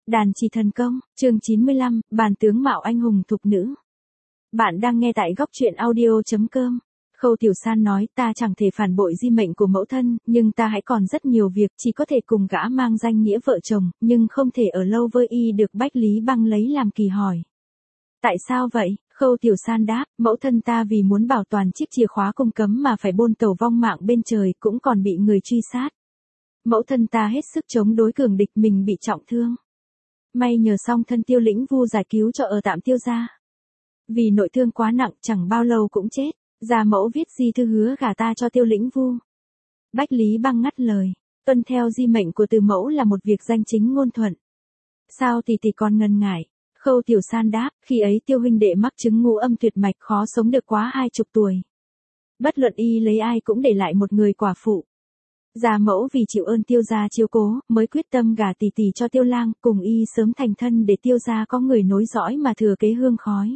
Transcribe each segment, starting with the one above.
Đàn chỉ thần công, chương 95, bàn tướng mạo anh hùng thục nữ. Bạn đang nghe tại góc truyện audio.com. Khâu Tiểu San nói, ta chẳng thể phản bội di mệnh của mẫu thân, nhưng ta hãy còn rất nhiều việc, chỉ có thể cùng gã mang danh nghĩa vợ chồng, nhưng không thể ở lâu với y được. Bách Lý Băng lấy làm kỳ hỏi. Tại sao vậy? Khâu Tiểu San đáp, mẫu thân ta vì muốn bảo toàn chiếc chìa khóa cung cấm mà phải buôn tàu vong mạng bên trời, cũng còn bị người truy sát. Mẫu thân ta hết sức chống đối cường địch, mình bị trọng thương. May nhờ song thân Tiêu Lĩnh Vu giải cứu cho ở tạm Tiêu gia. Vì nội thương quá nặng, chẳng bao lâu cũng chết. Gia mẫu viết di thư hứa gả ta cho Tiêu Lĩnh Vu. Bách Lý Băng ngắt lời, tuân theo di mệnh của từ mẫu là một việc danh chính ngôn thuận. Sao tỷ còn ngần ngại? Khâu Tiểu San đáp, khi ấy Tiêu huynh đệ mắc chứng ngũ âm tuyệt mạch, khó sống được quá 20 tuổi. Bất luận y lấy ai cũng để lại một người quả phụ. Gia mẫu vì chịu ơn Tiêu gia chiếu cố, mới quyết tâm gả tỷ cho Tiêu lang, cùng y sớm thành thân để Tiêu gia có người nối dõi mà thừa kế hương khói.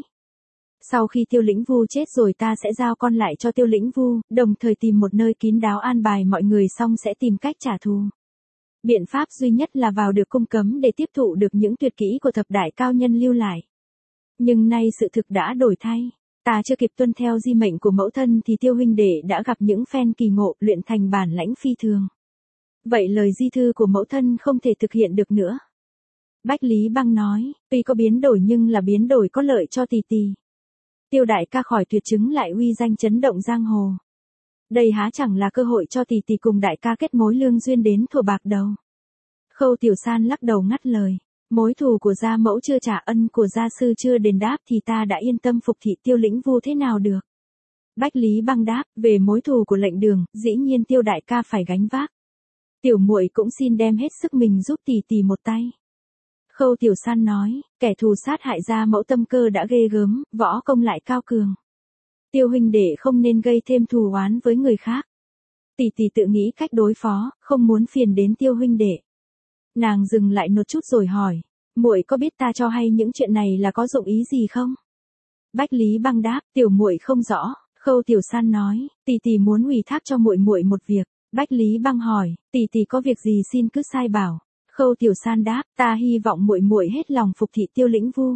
Sau khi Tiêu Lĩnh Vu chết rồi, ta sẽ giao con lại cho Tiêu Lĩnh Vu, đồng thời tìm một nơi kín đáo an bài mọi người, xong sẽ tìm cách trả thù. Biện pháp duy nhất là vào được cung cấm để tiếp thụ được những tuyệt kỹ của thập đại cao nhân lưu lại. Nhưng nay sự thực đã đổi thay. Ta chưa kịp tuân theo di mệnh của mẫu thân thì Tiêu huynh đệ đã gặp những phen kỳ ngộ, luyện thành bản lãnh phi thường. Vậy lời di thư của mẫu thân không thể thực hiện được nữa. Bách Lý Băng nói, tuy có biến đổi nhưng là biến đổi có lợi cho tỷ. Tiêu đại ca khỏi tuyệt chứng lại uy danh chấn động giang hồ. Đây há chẳng là cơ hội cho tỷ cùng đại ca kết mối lương duyên đến thuở bạc đầu. Khâu Tiểu San lắc đầu ngắt lời. Mối thù của gia mẫu chưa trả, ân của gia sư chưa đền đáp thì ta đã yên tâm phục thị Tiêu Lĩnh Vu thế nào được. Bách Lý Băng đáp, về mối thù của lệnh đường, dĩ nhiên Tiêu đại ca phải gánh vác. Tiểu muội cũng xin đem hết sức mình giúp tỷ một tay. Khâu Tiểu San nói, kẻ thù sát hại gia mẫu tâm cơ đã ghê gớm, võ công lại cao cường. Tiêu huynh đệ không nên gây thêm thù oán với người khác. Tỷ tự nghĩ cách đối phó, không muốn phiền đến Tiêu huynh đệ. Nàng dừng lại một chút rồi hỏi, muội có biết ta cho hay những chuyện này là có dụng ý gì không? Bách Lý Băng đáp, tiểu muội không rõ. Khâu Tiểu San nói, tỷ muốn ủy thác cho muội một việc. Bách Lý Băng hỏi, tỷ có việc gì xin cứ sai bảo. Khâu Tiểu San đáp, ta hy vọng muội hết lòng phục thị Tiêu Lĩnh Vu.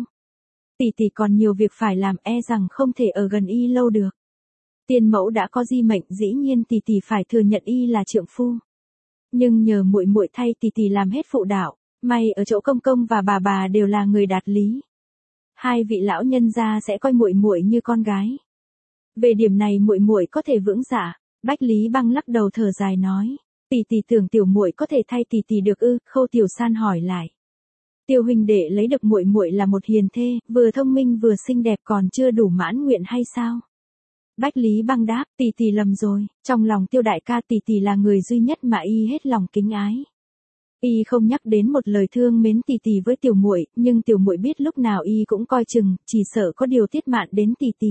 Tỷ còn nhiều việc phải làm, e rằng không thể ở gần y lâu được. Tiên mẫu đã có di mệnh, dĩ nhiên tỷ phải thừa nhận y là trượng phu. Nhưng nhờ muội thay tỷ làm hết phụ đạo, may ở chỗ công công và bà đều là người đạt lý. Hai vị lão nhân gia sẽ coi muội như con gái. Về điểm này muội có thể vững dạ. Bách Lý Băng lắc đầu thở dài nói, tỷ tưởng tiểu muội có thể thay tỷ được ư? Khâu Tiểu San hỏi lại. Tiêu huynh đệ lấy được muội là một hiền thê, vừa thông minh vừa xinh đẹp, còn chưa đủ mãn nguyện hay sao? Bách Lý Băng đáp, tỷ lầm rồi, trong lòng Tiêu đại ca tỷ là người duy nhất mà y hết lòng kính ái. Y không nhắc đến một lời thương mến tỷ với tiểu muội, nhưng tiểu muội biết lúc nào y cũng coi chừng, chỉ sợ có điều tiết mạn đến tỷ.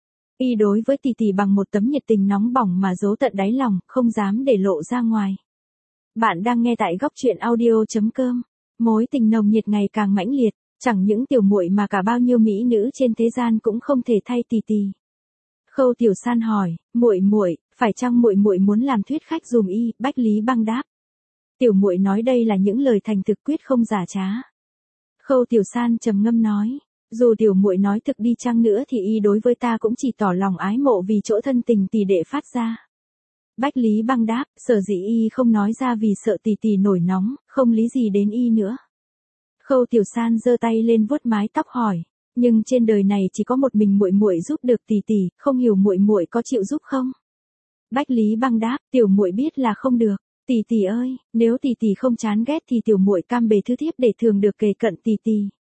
Y đối với tỷ bằng một tấm nhiệt tình nóng bỏng mà giấu tận đáy lòng, không dám để lộ ra ngoài. Bạn đang nghe tại góc truyện audio.com. Mối tình nồng nhiệt ngày càng mãnh liệt, chẳng những tiểu muội mà cả bao nhiêu mỹ nữ trên thế gian cũng không thể thay tỷ. Khâu Tiểu San hỏi, muội, phải chăng muội muốn làm thuyết khách dùm y? Bách Lý Băng đáp. Tiểu muội nói đây là những lời thành thực, quyết không giả trá. Khâu Tiểu San trầm ngâm nói, dù tiểu muội nói thực đi chăng nữa thì y đối với ta cũng chỉ tỏ lòng ái mộ vì chỗ thân tình tỷ đệ phát ra. Bách Lý Băng đáp, sở dĩ y không nói ra vì sợ tỷ nổi nóng, không lý gì đến y nữa. Khâu Tiểu San giơ tay lên vuốt mái tóc hỏi, nhưng trên đời này chỉ có một mình muội giúp được tỷ, không hiểu muội có chịu giúp không? Bách Lý Băng đáp, tiểu muội biết là không được. Tỷ ơi, nếu tỷ không chán ghét thì tiểu muội cam bề thứ thiếp để thường được kề cận tỷ.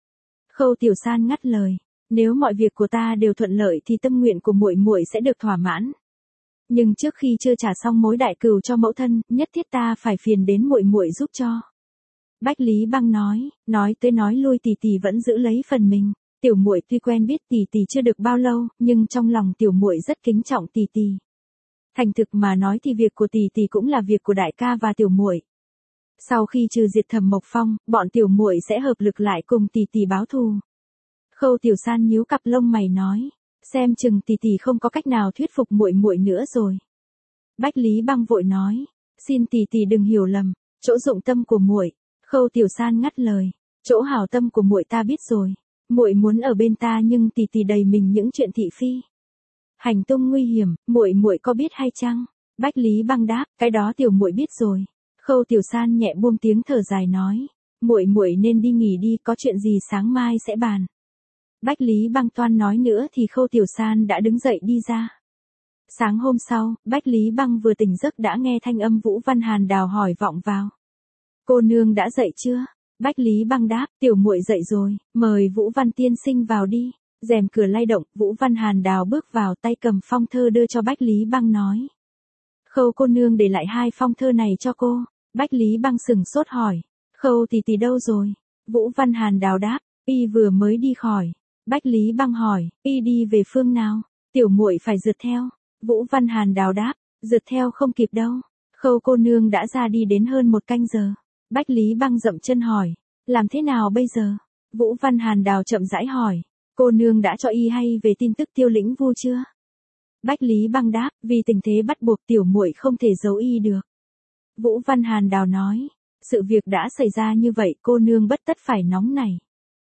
Khâu Tiểu San ngắt lời, nếu mọi việc của ta đều thuận lợi thì tâm nguyện của muội sẽ được thỏa mãn. Nhưng trước khi chưa trả xong mối đại cừu cho mẫu thân, nhất thiết ta phải phiền đến muội giúp cho. Bách Lý Băng nói tới nói lui tỷ vẫn giữ lấy phần mình. Tiểu muội tuy quen biết tỷ chưa được bao lâu, nhưng trong lòng tiểu muội rất kính trọng tỷ. Thành thực mà nói thì việc của tỷ cũng là việc của đại ca và tiểu muội. Sau khi trừ diệt Thẩm Mộc Phong, bọn tiểu muội sẽ hợp lực lại cùng tỷ báo thù. Khâu Tiểu San nhíu cặp lông mày nói, xem chừng tỷ không có cách nào thuyết phục muội nữa rồi. Bách Lý Băng vội nói, xin tỷ đừng hiểu lầm, chỗ dụng tâm của muội. Khâu Tiểu San ngắt lời, Chỗ hảo tâm của muội ta biết rồi, muội muốn ở bên ta nhưng tỷ tỷ đầy mình những chuyện thị phi. Hành tung nguy hiểm, muội có biết hay chăng? Bách Lý Băng đáp, cái đó tiểu muội biết rồi. Khâu Tiểu San nhẹ buông tiếng thở dài nói, muội nên đi nghỉ đi, có chuyện gì sáng mai sẽ bàn. Bách Lý Băng toan nói nữa thì Khâu Tiểu San đã đứng dậy đi ra. Sáng hôm sau, Bách Lý Băng vừa tỉnh giấc đã nghe thanh âm Vũ Văn Hàn Đào hỏi vọng vào. Cô nương đã dậy chưa? Bách Lý Băng đáp, tiểu muội dậy rồi, mời Vũ Văn tiên sinh vào đi. Rèm cửa lay động, Vũ Văn Hàn Đào bước vào, tay cầm phong thơ đưa cho Bách Lý Băng nói. Khâu cô nương để lại 2 phong thơ này cho cô. Bách Lý Băng sừng sốt hỏi. Khâu tỷ đâu rồi? Vũ Văn Hàn Đào đáp, y vừa mới đi khỏi. Bách Lý Băng hỏi, y đi về phương nào? Tiểu muội phải rượt theo. Vũ Văn Hàn Đào đáp, rượt theo không kịp đâu. Khâu cô nương đã ra đi đến hơn 1 canh giờ. Bách Lý Băng dậm chân hỏi, làm thế nào bây giờ? Vũ Văn Hàn Đào chậm rãi hỏi, cô nương đã cho y hay về tin tức Tiêu Lĩnh Vu chưa? Bách Lý Băng đáp, vì tình thế bắt buộc tiểu muội không thể giấu y được. Vũ Văn Hàn Đào nói, sự việc đã xảy ra như vậy cô nương bất tất phải nóng nảy.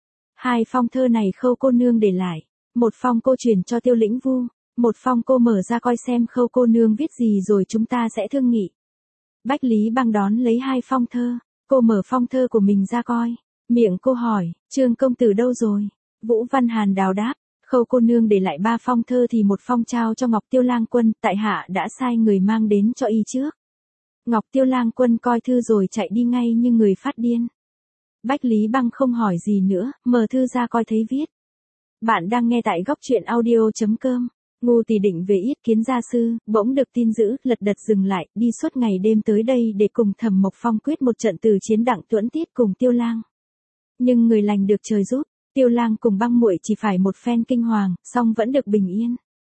2 phong thơ này Khâu cô nương để lại, một phong cô truyền cho Tiêu Lĩnh Vu, một phong cô mở ra coi xem Khâu cô nương viết gì rồi chúng ta sẽ thương nghị. Bách Lý Băng đón lấy 2 phong thơ, cô mở phong thơ của mình ra coi, miệng cô hỏi, Trương công tử đâu rồi? Vũ Văn Hàn Đào đáp, Khâu cô nương để lại 3 phong thơ thì một phong trao cho Ngọc Tiêu Lang Quân, tại hạ đã sai người mang đến cho y trước. Ngọc Tiêu Lang Quân coi thư rồi chạy đi ngay như người phát điên. Bách Lý Băng không hỏi gì nữa, mở thư ra coi thấy viết. Bạn đang nghe tại góc truyện audio.com. Ngu tỷ định về Yết Kiến gia sư, bỗng được tin dữ, lật đật dừng lại, đi suốt ngày đêm tới đây để cùng Thẩm Mộc Phong quyết một trận từ chiến Đặng Tuẫn Tiết cùng Tiêu Lang. Nhưng người lành được trời giúp, Tiêu Lang cùng Băng muội chỉ phải một phen kinh hoàng, song vẫn được bình yên.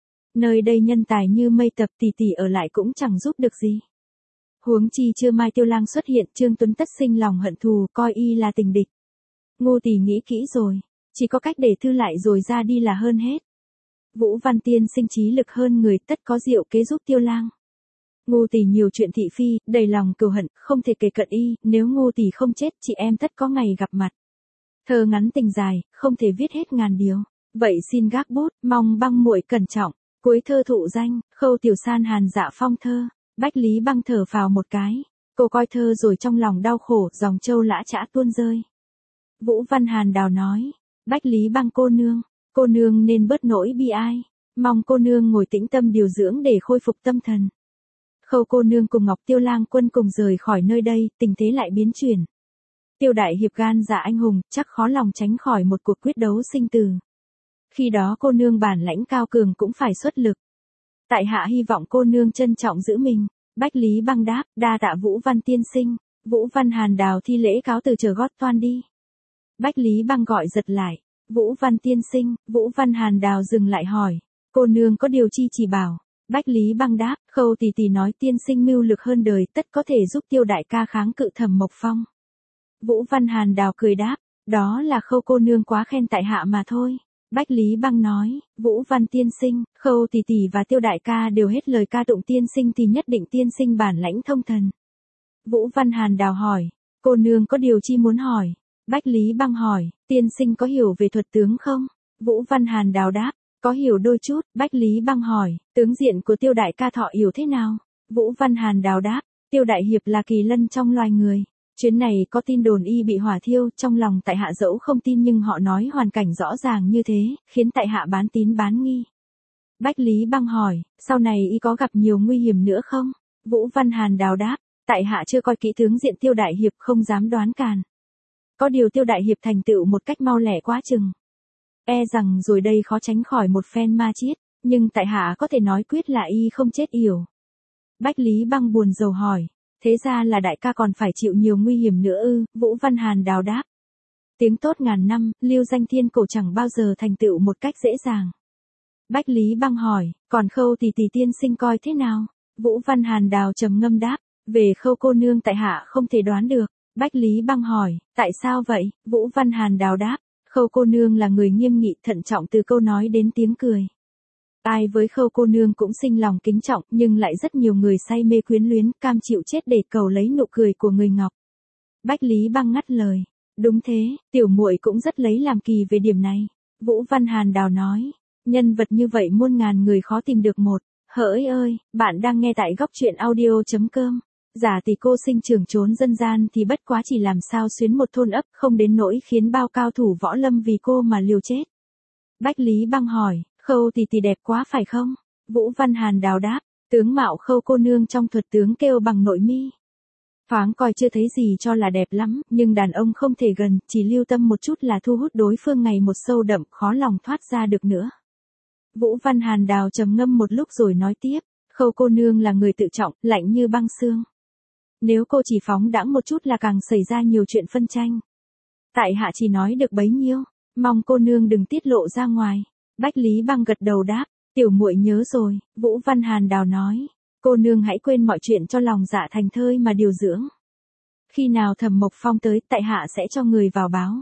Nơi đây nhân tài như mây, tập tỷ ở lại cũng chẳng giúp được gì. Huống chi chưa mai Tiêu Lang xuất hiện, Trương Tuấn tất sinh lòng hận thù, coi y là tình địch. Ngu tỷ nghĩ kỹ rồi, chỉ có cách để thư lại rồi ra đi là hơn hết. Vũ Văn tiên sinh trí lực hơn người, tất có diệu kế giúp Tiêu Lang. Ngu tỷ nhiều chuyện thị phi, đầy lòng cừu hận, không thể kề cận y, nếu ngu tỷ không chết, chị em tất có ngày gặp mặt. Thơ ngắn tình dài, không thể viết hết ngàn điều. Vậy xin gác bút, mong Băng muội cẩn trọng. Cuối thơ thụ danh, Khâu Tiểu San Hàn dạ phong thơ. Bách Lý Băng thở phào một cái. Cô coi thơ rồi trong lòng đau khổ, dòng châu lã chã tuôn rơi. Vũ Văn Hàn Đào nói, Bách Lý Băng cô nương nên bớt nỗi bi ai. Mong cô nương ngồi tĩnh tâm điều dưỡng để khôi phục tâm thần. Khâu cô nương cùng Ngọc Tiêu Lang Quân cùng rời khỏi nơi đây, tình thế lại biến chuyển. Tiêu đại hiệp gan dạ anh hùng, chắc khó lòng tránh khỏi một cuộc quyết đấu sinh tử. Khi đó cô nương bản lãnh cao cường cũng phải xuất lực. Tại hạ hy vọng cô nương trân trọng giữ mình. Bách Lý Băng đáp, đa tạ Vũ Văn tiên sinh. Vũ Văn Hàn Đào thi lễ cáo từ chờ gót toan đi. Bách Lý Băng gọi giật lại. Vũ Văn tiên sinh. Vũ Văn Hàn Đào dừng lại hỏi, cô nương có điều chi chỉ bảo. Bách Lý Băng đáp, Khâu tỷ nói tiên sinh mưu lực hơn đời, tất có thể giúp Tiêu đại ca kháng cự Thẩm Mộc Phong. Vũ Văn Hàn Đào cười đáp, đó là Khâu cô nương quá khen tại hạ mà thôi. Bách Lý Băng nói, Vũ Văn tiên sinh, Khâu tỷ và Tiêu đại ca đều hết lời ca tụng tiên sinh thì nhất định tiên sinh bản lãnh thông thần. Vũ Văn Hàn Đào hỏi, cô nương có điều chi muốn hỏi? Bách Lý Băng hỏi, tiên sinh có hiểu về thuật tướng không? Vũ Văn Hàn Đào đáp, có hiểu đôi chút. Bách Lý Băng hỏi, tướng diện của Tiêu đại ca thọ hiểu thế nào? Vũ Văn Hàn Đào đáp, Tiêu đại hiệp là kỳ lân trong loài người. Chuyến này có tin đồn y bị hỏa thiêu, trong lòng tại hạ dẫu không tin nhưng họ nói hoàn cảnh rõ ràng như thế, khiến tại hạ bán tín bán nghi. Bách Lý Băng hỏi, sau này y có gặp nhiều nguy hiểm nữa không? Vũ Văn Hàn Đào đáp, tại hạ chưa coi kỹ tướng diện Tiêu đại hiệp không dám đoán càn. Có điều Tiêu đại hiệp thành tựu một cách mau lẹ quá chừng. E rằng rồi đây khó tránh khỏi một phen ma chiết, nhưng tại hạ có thể nói quyết là y không chết yểu. Bách Lý Băng buồn rầu hỏi, thế ra là đại ca còn phải chịu nhiều nguy hiểm nữa ư? Vũ Văn Hàn Đào đáp, tiếng tốt ngàn năm, lưu danh thiên cổ chẳng bao giờ thành tựu một cách dễ dàng. Bách Lý Băng hỏi, còn Khâu tỷ tiên sinh coi thế nào? Vũ Văn Hàn Đào trầm ngâm đáp, về Khâu cô nương tại hạ không thể đoán được. Bách Lý Băng hỏi, tại sao vậy? Vũ Văn Hàn Đào đáp, Khâu cô nương là người nghiêm nghị thận trọng từ câu nói đến tiếng cười. Ai với Khâu cô nương cũng sinh lòng kính trọng, nhưng lại rất nhiều người say mê quyến luyến, cam chịu chết để cầu lấy nụ cười của người ngọc. Bách Lý Băng ngắt lời, Đúng thế, tiểu muội cũng rất lấy làm kỳ về điểm này. Vũ Văn Hàn Đào nói, nhân vật như vậy muôn ngàn người khó tìm được một. Hỡi ơi, bạn đang nghe tại góc truyện audio.com. Giả tỷ cô sinh trưởng trốn dân gian thì bất quá chỉ làm sao xuyến một thôn ấp, không đến nỗi khiến bao cao thủ võ lâm vì cô mà liều chết. Bách Lý Băng hỏi, Khâu tỷ đẹp quá phải không? Vũ Văn Hàn Đào đáp, tướng mạo Khâu cô nương trong thuật tướng kêu bằng nội mi. Thoáng coi chưa thấy gì cho là đẹp lắm, nhưng đàn ông không thể gần, chỉ lưu tâm một chút là thu hút đối phương ngày một sâu đậm, khó lòng thoát ra được nữa. Vũ Văn Hàn Đào trầm ngâm một lúc rồi nói tiếp, Khâu cô nương là người tự trọng, lạnh như băng xương. Nếu cô chỉ phóng đãng một chút là càng xảy ra nhiều chuyện phân tranh. Tại hạ chỉ nói được bấy nhiêu, mong cô nương đừng tiết lộ ra ngoài. Bách Lý Băng gật đầu đáp, tiểu muội nhớ rồi. Vũ Văn Hàn Đào nói, cô nương hãy quên mọi chuyện cho lòng dạ thành thơi mà điều dưỡng. Khi nào Thẩm Mộc Phong tới, tại hạ sẽ cho người vào báo.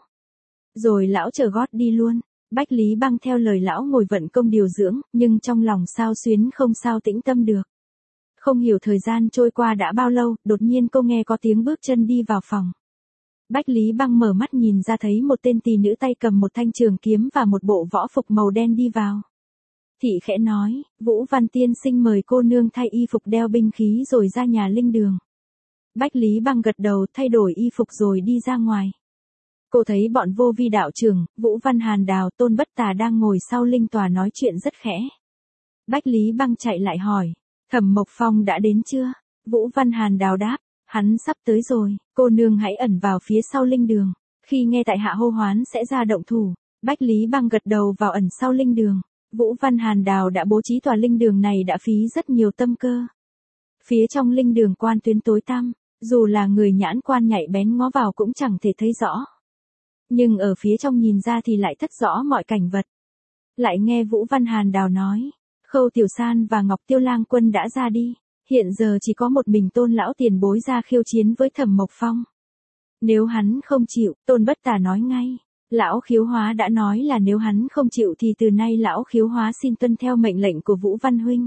Rồi lão chờ gót đi luôn. Bách Lý Băng theo lời lão ngồi vận công điều dưỡng, nhưng trong lòng sao xuyến không sao tĩnh tâm được. Không hiểu thời gian trôi qua đã bao lâu, đột nhiên cô nghe có tiếng bước chân đi vào phòng. Bách Lý Băng mở mắt nhìn ra thấy một tên tỳ nữ tay cầm một thanh trường kiếm và một bộ võ phục màu đen đi vào. Thị khẽ nói, Vũ Văn tiên sinh mời cô nương thay y phục đeo binh khí rồi ra nhà linh đường. Bách Lý Băng gật đầu thay đổi y phục rồi đi ra ngoài. Cô thấy bọn Vô Vi đạo trưởng, Vũ Văn Hàn Đào, Tôn Bất Tà đang ngồi sau linh tòa nói chuyện rất khẽ. Bách Lý Băng chạy lại hỏi, Thẩm Mộc Phong đã đến chưa? Vũ Văn Hàn Đào đáp, hắn sắp tới rồi, cô nương hãy ẩn vào phía sau linh đường. Khi nghe tại hạ hô hoán sẽ ra động thủ. Bách Lý Băng gật đầu vào ẩn sau linh đường. Vũ Văn Hàn Đào đã bố trí tòa linh đường này đã phí rất nhiều tâm cơ. Phía trong linh đường quan tuyến tối tăm, dù là người nhãn quan nhạy bén ngó vào cũng chẳng thể thấy rõ. Nhưng ở phía trong nhìn ra thì lại thất rõ mọi cảnh vật. Lại nghe Vũ Văn Hàn Đào nói, Khâu Tiểu San và Ngọc Tiêu Lang Quân đã ra đi. Hiện giờ chỉ có một mình Tôn lão tiền bối ra khiêu chiến với Thẩm Mộc Phong. Nếu hắn không chịu, Tôn Bất Tà nói ngay. Lão Khiếu Hóa đã nói là nếu hắn không chịu thì từ nay lão Khiếu Hóa xin tuân theo mệnh lệnh của Vũ Văn huynh.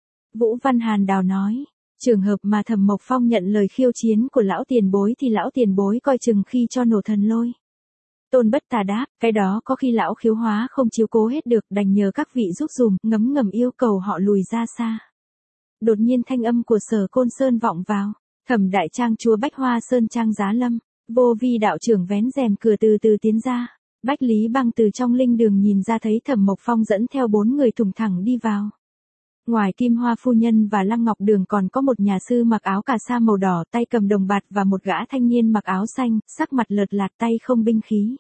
Vũ Văn Hàn Đào nói, trường hợp mà Thẩm Mộc Phong nhận lời khiêu chiến của lão tiền bối thì lão tiền bối coi chừng khi cho nổ thần lôi. Tôn Bất Tà đáp, cái đó có khi lão Khiếu Hóa không chiếu cố hết được, đành nhờ các vị giúp dùm, ngấm ngầm yêu cầu họ lùi ra xa. Đột nhiên thanh âm của Sở Côn Sơn vọng vào, Thẩm đại trang chúa Bách Hoa Sơn Trang Giá Lâm, Vô Vi đạo trưởng vén rèm cửa từ từ tiến ra. Bách Lý Băng từ trong linh đường nhìn ra thấy Thẩm Mộc Phong dẫn theo 4 người thùng thẳng đi vào. Ngoài Kim Hoa phu nhân và Lăng Ngọc Đường còn có một nhà sư mặc áo cà sa màu đỏ tay cầm đồng bạt và một gã thanh niên mặc áo xanh, sắc mặt lợt lạt tay không binh khí.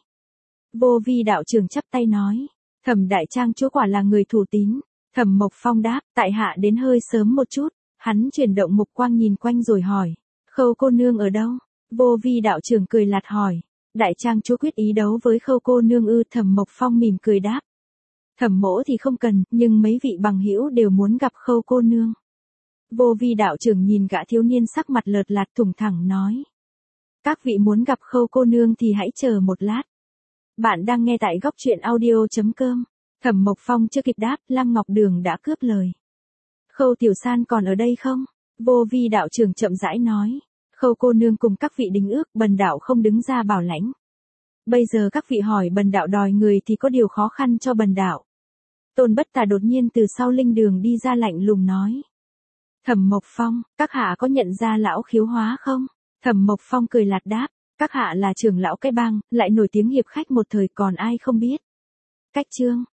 Vô Vi đạo trưởng chắp tay nói, Thẩm đại trang chúa quả là người thủ tín. Thẩm Mộc Phong đáp, tại hạ đến hơi sớm một chút. Hắn chuyển động mục quang nhìn quanh rồi hỏi, Khâu cô nương ở đâu? Vô Vi đạo trưởng cười lạt hỏi, đại trang chúa quyết ý đấu với Khâu cô nương ư? Thẩm Mộc Phong mỉm cười đáp, Thẩm mỗ thì không cần, nhưng mấy vị bằng hữu đều muốn gặp Khâu cô nương. Vô Vi đạo trưởng nhìn gã thiếu niên sắc mặt lợt lạt thủng thẳng nói, các vị muốn gặp Khâu cô nương thì hãy chờ một lát. Bạn đang nghe tại góc truyện audio.com. Thẩm Mộc Phong chưa kịp đáp, Lăng Ngọc Đường đã cướp lời. Khâu Tiểu San còn ở đây không? Vô Vi đạo trưởng chậm rãi nói, Khâu cô nương cùng các vị đính ước, bần đạo không đứng ra bảo lãnh. Bây giờ các vị hỏi bần đạo đòi người thì có điều khó khăn cho bần đạo. Tôn Bất Tà đột nhiên từ sau linh đường đi ra lạnh lùng nói, Thẩm Mộc Phong, các hạ có nhận ra lão Khiếu Hóa không? Thẩm Mộc Phong cười lạt đáp, các hạ là trưởng lão cái bang, lại nổi tiếng hiệp khách một thời, còn ai không biết. Cách chương